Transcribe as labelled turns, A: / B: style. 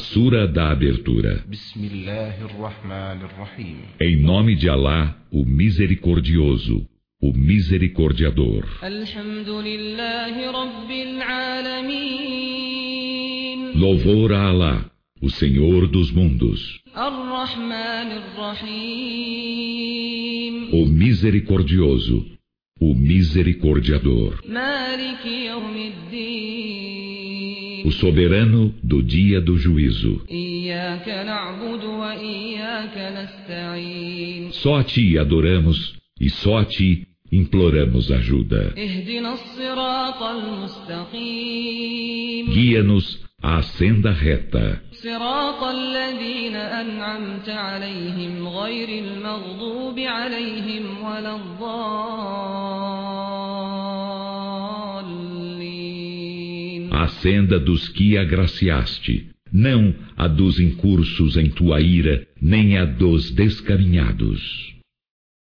A: Sura da Abertura. Em nome de Alá, o Misericordioso, o Misericordiador. Louvor a Alá, o Senhor dos mundos, o Misericordioso, o Misericordiador, o soberano do dia do juízo. Só a ti adoramos e só a ti imploramos ajuda. Guia-nos à senda reta. A senda dos que agraciaste, não a dos incursos em tua ira, nem a dos descaminhados.